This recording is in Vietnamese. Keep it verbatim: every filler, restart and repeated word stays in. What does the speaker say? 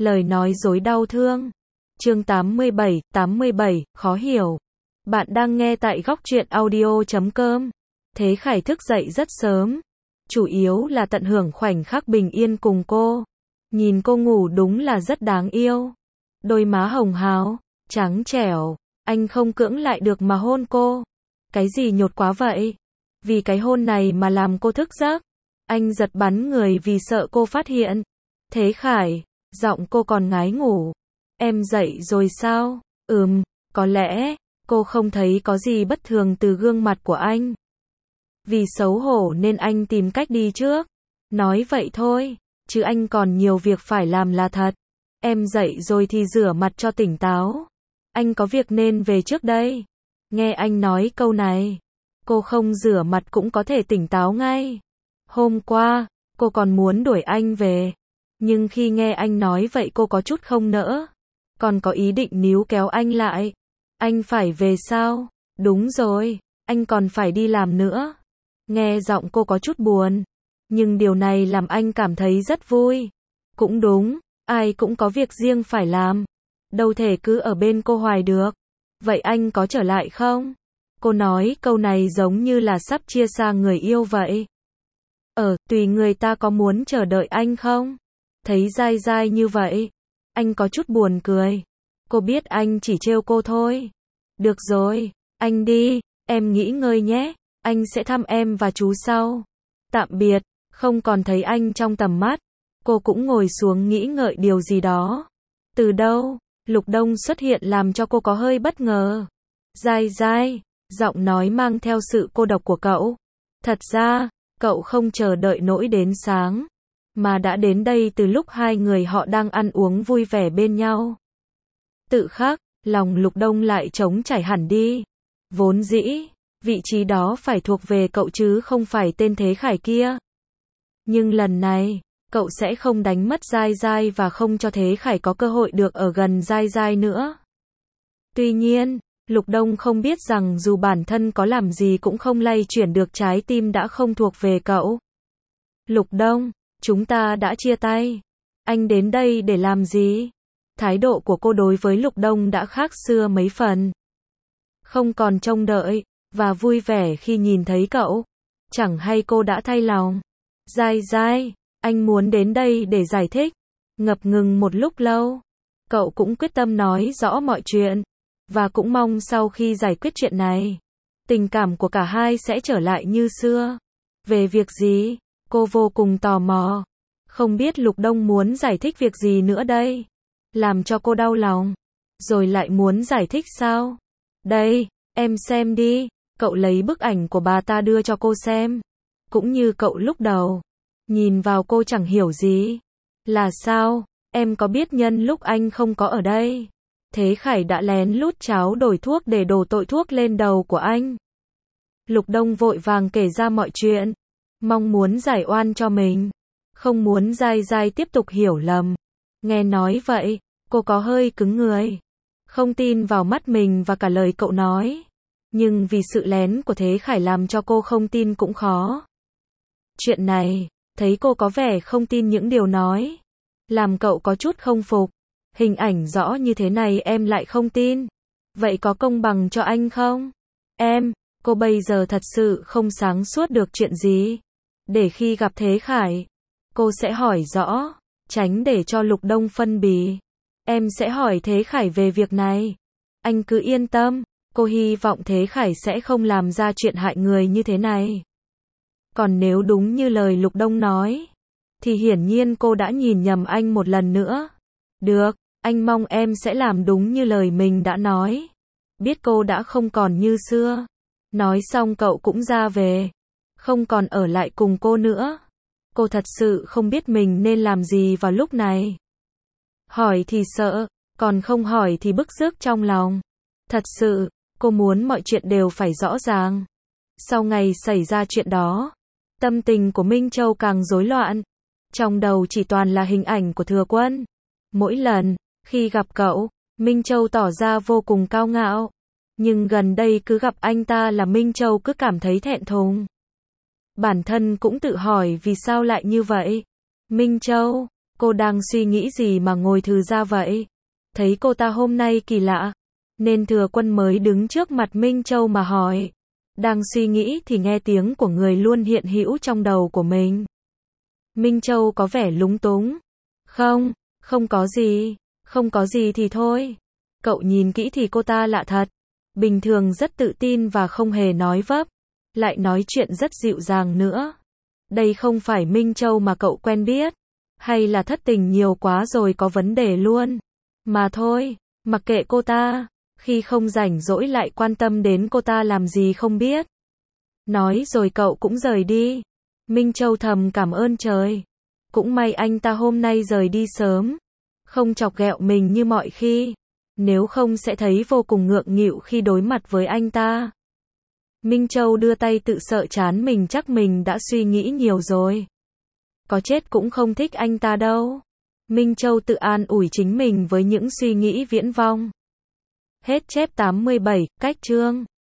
Lời nói dối đau thương. Chương tám mươi bảy, tám mươi bảy, khó hiểu. Bạn đang nghe tại góc truyện audio chấm com. Thế Khải thức dậy rất sớm. Chủ yếu là tận hưởng khoảnh khắc bình yên cùng cô. Nhìn cô ngủ đúng là rất đáng yêu. Đôi má hồng hào, trắng trẻo. Anh không cưỡng lại được mà hôn cô. Cái gì nhột quá vậy? Vì cái hôn này mà làm cô thức giấc. Anh giật bắn người vì sợ cô phát hiện. Thế Khải, giọng cô còn ngái ngủ. Em dậy rồi sao? Ừm, có lẽ, cô không thấy có gì bất thường từ gương mặt của anh. Vì xấu hổ nên anh tìm cách đi trước. Nói vậy thôi, chứ anh còn nhiều việc phải làm là thật. Em dậy rồi thì rửa mặt cho tỉnh táo. Anh có việc nên về trước đây. Nghe anh nói câu này, cô không rửa mặt cũng có thể tỉnh táo ngay. Hôm qua, cô còn muốn đuổi anh về. Nhưng khi nghe anh nói vậy cô có chút không nỡ. Còn có ý định níu kéo anh lại. Anh phải về sao? Đúng rồi, anh còn phải đi làm nữa. Nghe giọng cô có chút buồn. Nhưng điều này làm anh cảm thấy rất vui. Cũng đúng, ai cũng có việc riêng phải làm. Đâu thể cứ ở bên cô hoài được. Vậy anh có trở lại không? Cô nói câu này giống như là sắp chia xa người yêu vậy. Ờ, tùy người ta có muốn chờ đợi anh không? Thấy dai dai như vậy, anh có chút buồn cười. Cô biết anh chỉ trêu cô thôi. Được rồi, anh đi, em nghỉ ngơi nhé. Anh sẽ thăm em và chú sau. Tạm biệt, không còn thấy anh trong tầm mắt. Cô cũng ngồi xuống nghĩ ngợi điều gì đó. Từ đâu, Lục Đông xuất hiện làm cho cô có hơi bất ngờ. Dai dai, giọng nói mang theo sự cô độc của cậu. Thật ra, cậu không chờ đợi nỗi đến sáng, mà đã đến đây từ lúc hai người họ đang ăn uống vui vẻ bên nhau. Tự khắc, lòng Lục Đông lại trống trải hẳn đi. Vốn dĩ, vị trí đó phải thuộc về cậu chứ không phải tên Thế Khải kia. Nhưng lần này, cậu sẽ không đánh mất Dai Dai và không cho Thế Khải có cơ hội được ở gần Dai Dai nữa. Tuy nhiên, Lục Đông không biết rằng dù bản thân có làm gì cũng không lay chuyển được trái tim đã không thuộc về cậu. Lục Đông, chúng ta đã chia tay. Anh đến đây để làm gì? Thái độ của cô đối với Lục Đông đã khác xưa mấy phần. Không còn trông đợi, và vui vẻ khi nhìn thấy cậu. Chẳng hay cô đã thay lòng. Dai Dai, anh muốn đến đây để giải thích. Ngập ngừng một lúc lâu. Cậu cũng quyết tâm nói rõ mọi chuyện. Và cũng mong sau khi giải quyết chuyện này, tình cảm của cả hai sẽ trở lại như xưa. Về việc gì? Cô vô cùng tò mò. Không biết Lục Đông muốn giải thích việc gì nữa đây? Làm cho cô đau lòng. Rồi lại muốn giải thích sao? Đây, em xem đi. Cậu lấy bức ảnh của bà ta đưa cho cô xem. Cũng như cậu lúc đầu. Nhìn vào cô chẳng hiểu gì. Là sao? Em có biết nhân lúc anh không có ở đây, Thế Khải đã lén lút cháo đổi thuốc để đổ tội thuốc lên đầu của anh. Lục Đông vội vàng kể ra mọi chuyện. Mong muốn giải oan cho mình. Không muốn Dai Dai tiếp tục hiểu lầm. Nghe nói vậy, cô có hơi cứng người. Không tin vào mắt mình và cả lời cậu nói. Nhưng vì sự lén của Thế Khải làm cho cô không tin cũng khó. Chuyện này, thấy cô có vẻ không tin những điều nói. Làm cậu có chút không phục. Hình ảnh rõ như thế này em lại không tin. Vậy có công bằng cho anh không? Em, cô bây giờ thật sự không sáng suốt được chuyện gì. Để khi gặp Thế Khải, cô sẽ hỏi rõ, tránh để cho Lục Đông phân bì. Em sẽ hỏi Thế Khải về việc này. Anh cứ yên tâm, cô hy vọng Thế Khải sẽ không làm ra chuyện hại người như thế này. Còn nếu đúng như lời Lục Đông nói, thì hiển nhiên cô đã nhìn nhầm anh một lần nữa. Được, anh mong em sẽ làm đúng như lời mình đã nói. Biết cô đã không còn như xưa. Nói xong cậu cũng ra về. Không còn ở lại cùng cô nữa. Cô thật sự không biết mình nên làm gì vào lúc này. Hỏi thì sợ, còn không hỏi thì bức rứt trong lòng. Thật sự, cô muốn mọi chuyện đều phải rõ ràng. Sau ngày xảy ra chuyện đó, tâm tình của Minh Châu càng rối loạn. Trong đầu chỉ toàn là hình ảnh của Thừa Quân. Mỗi lần, khi gặp cậu, Minh Châu tỏ ra vô cùng cao ngạo. Nhưng gần đây cứ gặp anh ta là Minh Châu cứ cảm thấy thẹn thùng. Bản thân cũng tự hỏi vì sao lại như vậy. Minh Châu, Cô đang suy nghĩ gì mà ngồi thừ ra vậy? Thấy cô ta hôm nay kỳ lạ, nên Thừa Quân mới đứng trước mặt Minh Châu mà hỏi. Đang suy nghĩ thì nghe tiếng của người luôn hiện hữu trong đầu của mình. Minh Châu có vẻ lúng túng. Không, không có gì, không có gì thì thôi. Cậu nhìn kỹ thì cô ta lạ thật. Bình thường rất tự tin và không hề nói vấp, lại nói chuyện rất dịu dàng nữa. Đây không phải Minh Châu mà cậu quen biết, hay là thất tình nhiều quá rồi có vấn đề luôn. Mà thôi, mặc kệ cô ta, khi không rảnh rỗi lại quan tâm đến cô ta làm gì không biết. Nói rồi cậu cũng rời đi. Minh Châu thầm cảm ơn trời. Cũng may anh ta hôm nay rời đi sớm, không chọc ghẹo mình như mọi khi. Nếu không sẽ thấy vô cùng ngượng nghịu khi đối mặt với anh ta. Minh Châu đưa tay tự sợ chán mình, chắc mình đã suy nghĩ nhiều rồi. Có chết cũng không thích anh ta đâu. Minh Châu tự an ủi chính mình với những suy nghĩ viễn vông. Hết chép tám mươi bảy, cách chương.